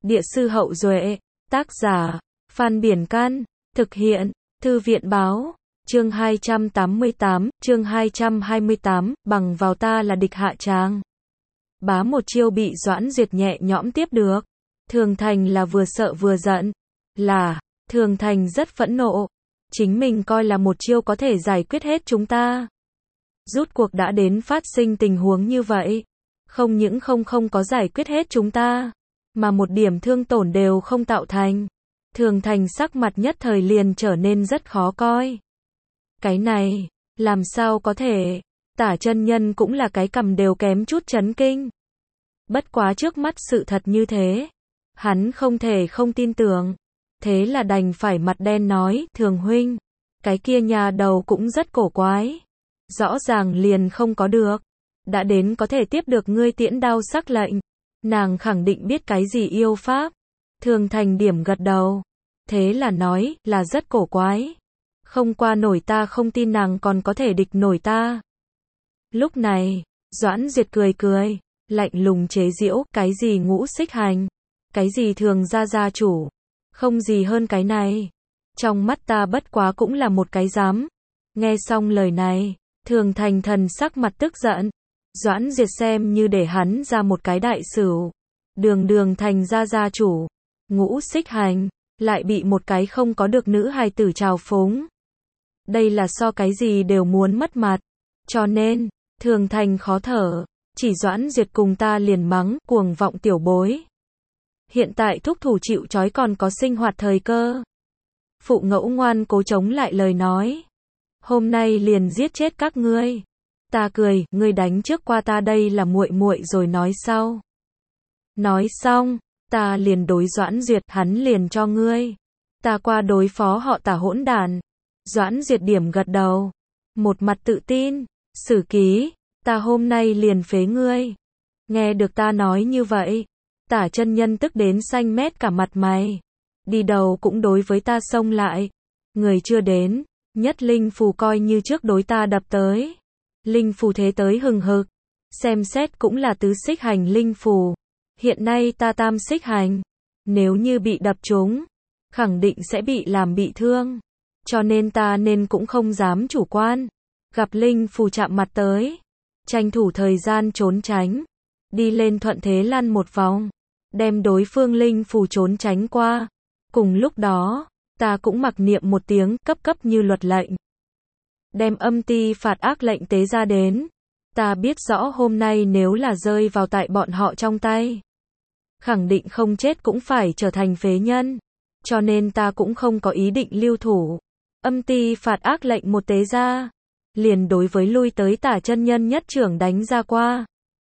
Địa sư Hậu Duệ, tác giả, Phan Biển Can, thực hiện, Thư viện Báo, chương 228, bằng vào ta là địch hạ tràng. Bá một chiêu bị Doãn Duyệt nhẹ nhõm tiếp được. Thường Thành là vừa sợ vừa giận. Thường Thành rất phẫn nộ. Chính mình coi là một chiêu có thể giải quyết hết chúng ta. Rút cuộc đã đến phát sinh tình huống như vậy. Không những không có giải quyết hết chúng ta, mà một điểm thương tổn đều không tạo thành. Thường Thành sắc mặt nhất thời liền trở nên rất khó coi. Cái này, làm sao có thể? Tả chân nhân cũng là cái cầm đều kém chút chấn kinh. Bất quá trước mắt sự thật như thế, hắn không thể không tin tưởng. Thế là đành phải mặt đen nói, Thường huynh, cái kia nhà đầu cũng rất cổ quái. Rõ ràng liền không có được. Đã đến có thể tiếp được ngươi tiễn đao sắc lệnh. Nàng khẳng định biết cái gì yêu pháp. Thường Thành điểm gật đầu. Thế là nói, là rất cổ quái. Không qua nổi ta không tin nàng còn có thể địch nổi ta. Lúc này, Doãn Duyệt cười, lạnh lùng chế giễu, cái gì ngũ xích hành, cái gì thường gia chủ, không gì hơn cái này. Trong mắt ta bất quá cũng là một cái dám. Nghe xong lời này, Thường Thành thần sắc mặt tức giận. Doãn Duyệt xem như để hắn ra một cái đại sửu. Đường thành gia chủ, ngũ xích hành, lại bị một cái không có được nữ hài tử trào phúng. Đây là so cái gì đều muốn mất mặt. Cho nên, Thường Thành khó thở, chỉ Doãn Duyệt cùng ta liền mắng, cuồng vọng tiểu bối. Hiện tại thúc thủ chịu trói còn có sinh hoạt thời cơ. Phụ ngẫu ngoan cố chống lại lời nói. Hôm nay liền giết chết các ngươi. Ta cười, ngươi đánh trước qua ta đây là muội muội rồi nói sau. Nói xong, ta liền đối Doãn Duyệt, hắn liền cho ngươi. Ta qua đối phó họ Tả hỗn đản. Doãn Duyệt điểm gật đầu. Một mặt tự tin, Sử ký, ta hôm nay liền phế ngươi. Nghe được ta nói như vậy, Tả chân nhân tức đến xanh mét cả mặt mày. Đi đầu cũng đối với ta xông lại. Người chưa đến, nhất linh phù coi như trước đối ta đập tới. Linh phù thế tới hừng hực. Xem xét cũng là tứ xích hành linh phù. Hiện nay ta tam xích hành. Nếu như bị đập trúng, khẳng định sẽ bị làm bị thương. Cho nên ta nên cũng không dám chủ quan. Gặp linh phù chạm mặt tới, tranh thủ thời gian trốn tránh. Đi lên thuận thế lăn một vòng, đem đối phương linh phù trốn tránh qua. Cùng lúc đó, ta cũng mặc niệm một tiếng cấp như luật lệnh. Đem âm ti phạt ác lệnh tế ra đến. Ta biết rõ hôm nay nếu là rơi vào tại bọn họ trong tay, khẳng định không chết cũng phải trở thành phế nhân. Cho nên ta cũng không có ý định lưu thủ. Âm ti phạt ác lệnh một tế ra, liền đối với lui tới Tả chân nhân nhất trưởng đánh ra qua.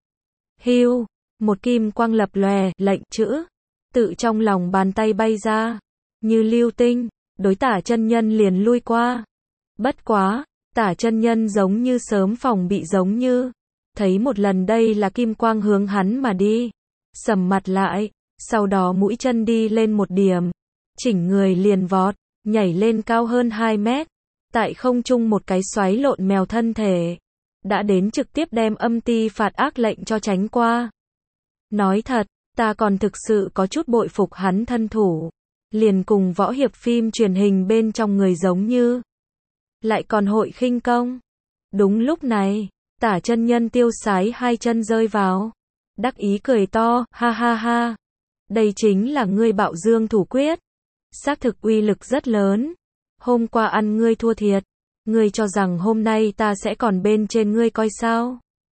Hưu, một kim quang lập lòe, lệnh chữ, tự trong lòng bàn tay bay ra, như lưu tinh, đối Tả chân nhân liền lui qua. Bất quá, Tả chân nhân giống như sớm phòng bị giống như, thấy một lần đây là kim quang hướng hắn mà đi, sầm mặt lại, sau đó mũi chân đi lên một điểm, chỉnh người liền vọt, nhảy lên cao hơn 2 mét, tại không trung một cái xoáy lộn mèo thân thể, đã đến trực tiếp đem âm ti phạt ác lệnh cho tránh qua. Nói thật, ta còn thực sự có chút bội phục hắn thân thủ, liền cùng võ hiệp phim truyền hình bên trong người giống như, lại còn hội khinh công. Đúng lúc này, Tả chân nhân tiêu sái hai chân rơi vào, đắc ý cười to, ha ha ha, đây chính là ngươi Bạo Dương thủ quyết, xác thực uy lực rất lớn. Hôm qua ăn ngươi thua thiệt, ngươi cho rằng hôm nay ta sẽ còn bên trên ngươi coi sao?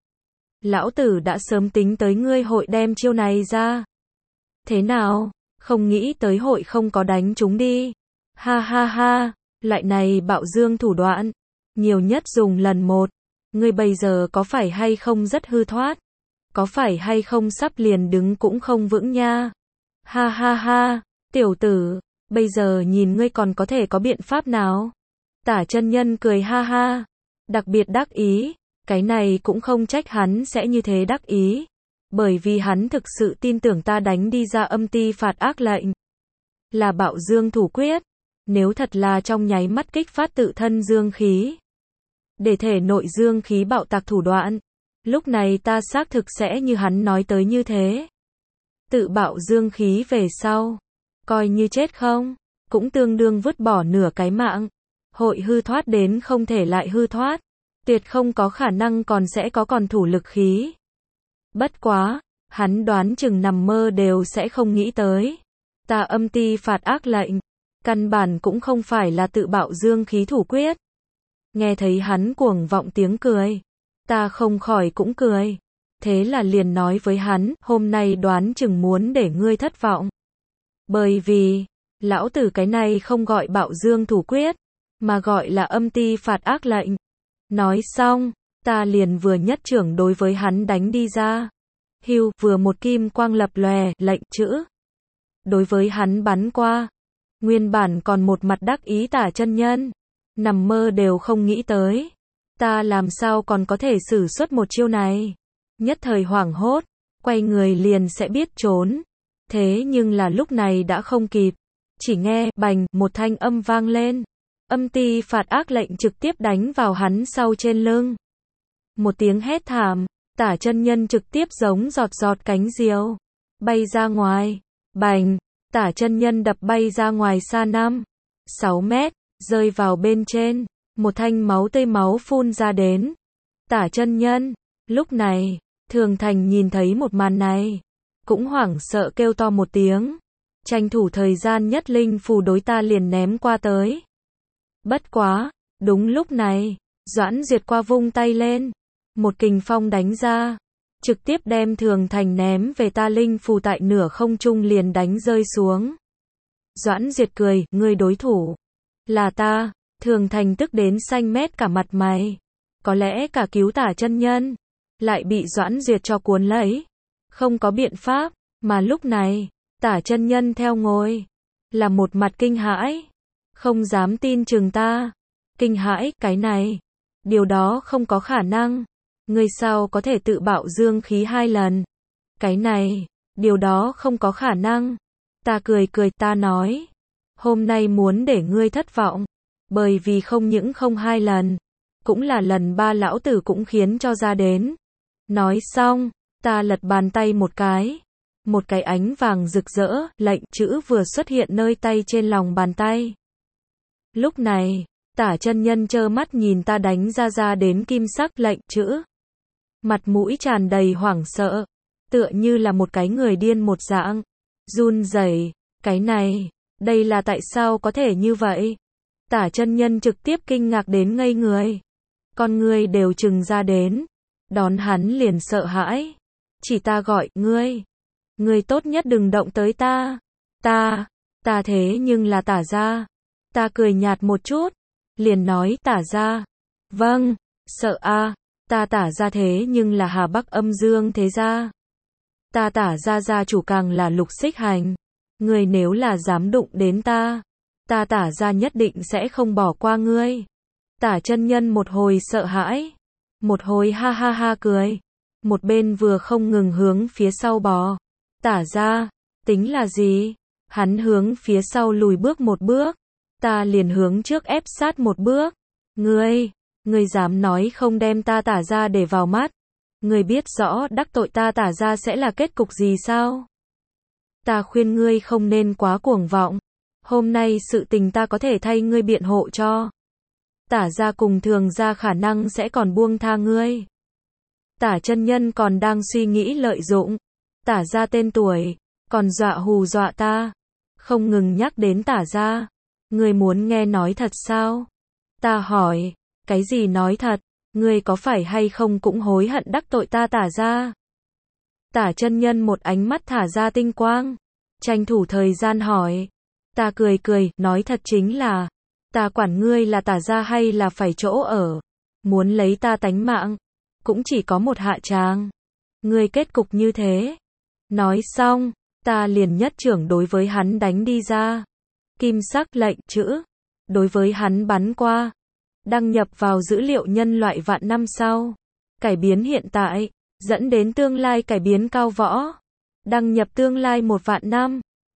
Lão tử đã sớm tính tới ngươi hội đem chiêu này ra. Thế nào, không nghĩ tới hội không có đánh chúng đi. Ha ha ha, loại này Bạo Dương thủ đoạn, nhiều nhất dùng lần một. Ngươi bây giờ có phải hay không rất hư thoát? Có phải hay không sắp liền đứng cũng không vững nha? Ha ha ha, tiểu tử, bây giờ nhìn ngươi còn có thể có biện pháp nào? Tả chân nhân cười ha ha, đặc biệt đắc ý. Cái này cũng không trách hắn sẽ như thế đắc ý, bởi vì hắn thực sự tin tưởng ta đánh đi ra âm ti phạt ác lệnh là Bạo Dương thủ quyết. Nếu thật là trong nháy mắt kích phát tự thân dương khí, để thể nội dương khí bạo tạc thủ đoạn, lúc này ta xác thực sẽ như hắn nói tới như thế. tự bạo dương khí về sau, coi như chết không, cũng tương đương vứt bỏ nửa cái mạng. Hội hư thoát đến không thể lại hư thoát, tuyệt không có khả năng còn sẽ có còn thủ lực khí. Bất quá, hắn đoán chừng nằm mơ đều sẽ không nghĩ tới. Ta âm ti phạt ác lệnh, căn bản cũng không phải là tự bạo dương khí thủ quyết. Nghe thấy hắn cuồng vọng tiếng cười, ta không khỏi cũng cười. Thế là liền nói với hắn, hôm nay đoán chừng muốn để ngươi thất vọng. Bởi vì, lão tử cái này không gọi bạo dương thủ quyết, mà gọi là âm ti phạt ác lệnh. Nói xong, ta liền vừa nhất trưởng đối với hắn đánh đi ra. Hưu, vừa một kim quang lập lòe, lệnh chữ. Đối với hắn bắn qua. Nguyên bản còn một mặt đắc ý Tả chân nhân. Nằm mơ đều không nghĩ tới. Ta làm sao còn có thể sử xuất một chiêu này. Nhất thời hoảng hốt, quay người liền sẽ biết trốn. Thế nhưng là lúc này đã không kịp. Chỉ nghe, bành, một thanh âm vang lên. Âm ti phạt ác lệnh trực tiếp đánh vào hắn sau trên lưng. Một tiếng hét thảm, Tả chân nhân trực tiếp giống giọt giọt cánh diều, bay ra ngoài. Bành, Tả chân nhân đập bay ra ngoài xa 5-6 mét, rơi vào bên trên. Một thanh máu tươi máu phun ra đến. Tả chân nhân, lúc này, Thường Thành nhìn thấy một màn này, cũng hoảng sợ kêu to một tiếng. Tranh thủ thời gian nhất linh phù đối ta liền ném qua tới. Bất quá, đúng lúc này, Doãn Duyệt qua vung tay lên, một kình phong đánh ra, trực tiếp đem Thường Thành ném về ta linh phù tại nửa không trung liền đánh rơi xuống. Doãn Duyệt cười, ngươi đối thủ là ta. Thường Thành tức đến xanh mét cả mặt mày, có lẽ cả cứu Tả chân nhân, lại bị Doãn Duyệt cho cuốn lấy. Không có biện pháp, mà lúc này, Tả chân nhân theo ngồi, là một mặt kinh hãi, không dám tin chừng ta. Kinh hãi, cái này, điều đó không có khả năng. Ngươi sao có thể tự bạo dương khí 2 lần? Cái này, điều đó không có khả năng. Ta cười cười, ta nói, hôm nay muốn để ngươi thất vọng, bởi vì không những không 2 lần, cũng là lần 3 lão tử cũng khiến cho ra đến. Nói xong, ta lật bàn tay một cái ánh vàng rực rỡ, lệnh chữ vừa xuất hiện nơi tay trên lòng bàn tay. Lúc này, Tả chân nhân trơ mắt nhìn ta đánh ra đến kim sắc lệnh chữ. Mặt mũi tràn đầy hoảng sợ, tựa như là một cái người điên một dạng, run rẩy, cái này, đây là tại sao có thể như vậy? Tả chân nhân trực tiếp kinh ngạc đến ngây người, con ngươi đều trừng ra đến, đón hắn liền sợ hãi, chỉ ta gọi, ngươi tốt nhất đừng động tới ta, ta thế nhưng là Tả gia. Ta cười nhạt một chút, liền nói Tả gia, vâng, sợ a, ta Tả gia thế nhưng là Hà Bắc Âm Dương thế gia. Ta Tả gia gia chủ càng là Lục Xích Hành, ngươi nếu là dám đụng đến ta Tả gia nhất định sẽ không bỏ qua ngươi. Tả chân nhân một hồi sợ hãi, một hồi ha ha ha cười, một bên vừa không ngừng hướng phía sau bò. Tả gia, tính là gì? Hắn hướng phía sau lùi bước một bước, ta liền hướng trước ép sát một bước. Ngươi dám nói không đem ta Tả gia để vào mắt? Ngươi biết rõ đắc tội ta Tả gia sẽ là kết cục gì sao? Ta khuyên ngươi không nên quá cuồng vọng. Hôm nay sự tình ta có thể thay ngươi biện hộ cho. Tả gia cùng Thường gia khả năng sẽ còn buông tha ngươi. Tả chân nhân còn đang suy nghĩ lợi dụng Tả gia tên tuổi, còn dọa hù dọa ta, không ngừng nhắc đến Tả gia. Ngươi muốn nghe nói thật sao? Ta hỏi, cái gì nói thật? Ngươi có phải hay không cũng hối hận đắc tội ta Tả gia? Tả chân nhân một ánh mắt thả ra tinh quang, tranh thủ thời gian hỏi. Ta cười cười, nói thật chính là, ta quản ngươi là Tả gia hay là phải chỗ ở, muốn lấy ta tánh mạng, cũng chỉ có một hạ tràng. Ngươi kết cục như thế. Nói xong, ta liền nhất trưởng đối với hắn đánh đi ra. Kim sắc lệnh chữ, đối với hắn bắn qua. Đăng nhập vào dữ liệu nhân loại vạn năm sau. Cải biến hiện tại, dẫn đến tương lai cải biến cao võ. Đăng nhập tương lai 1 vạn năm.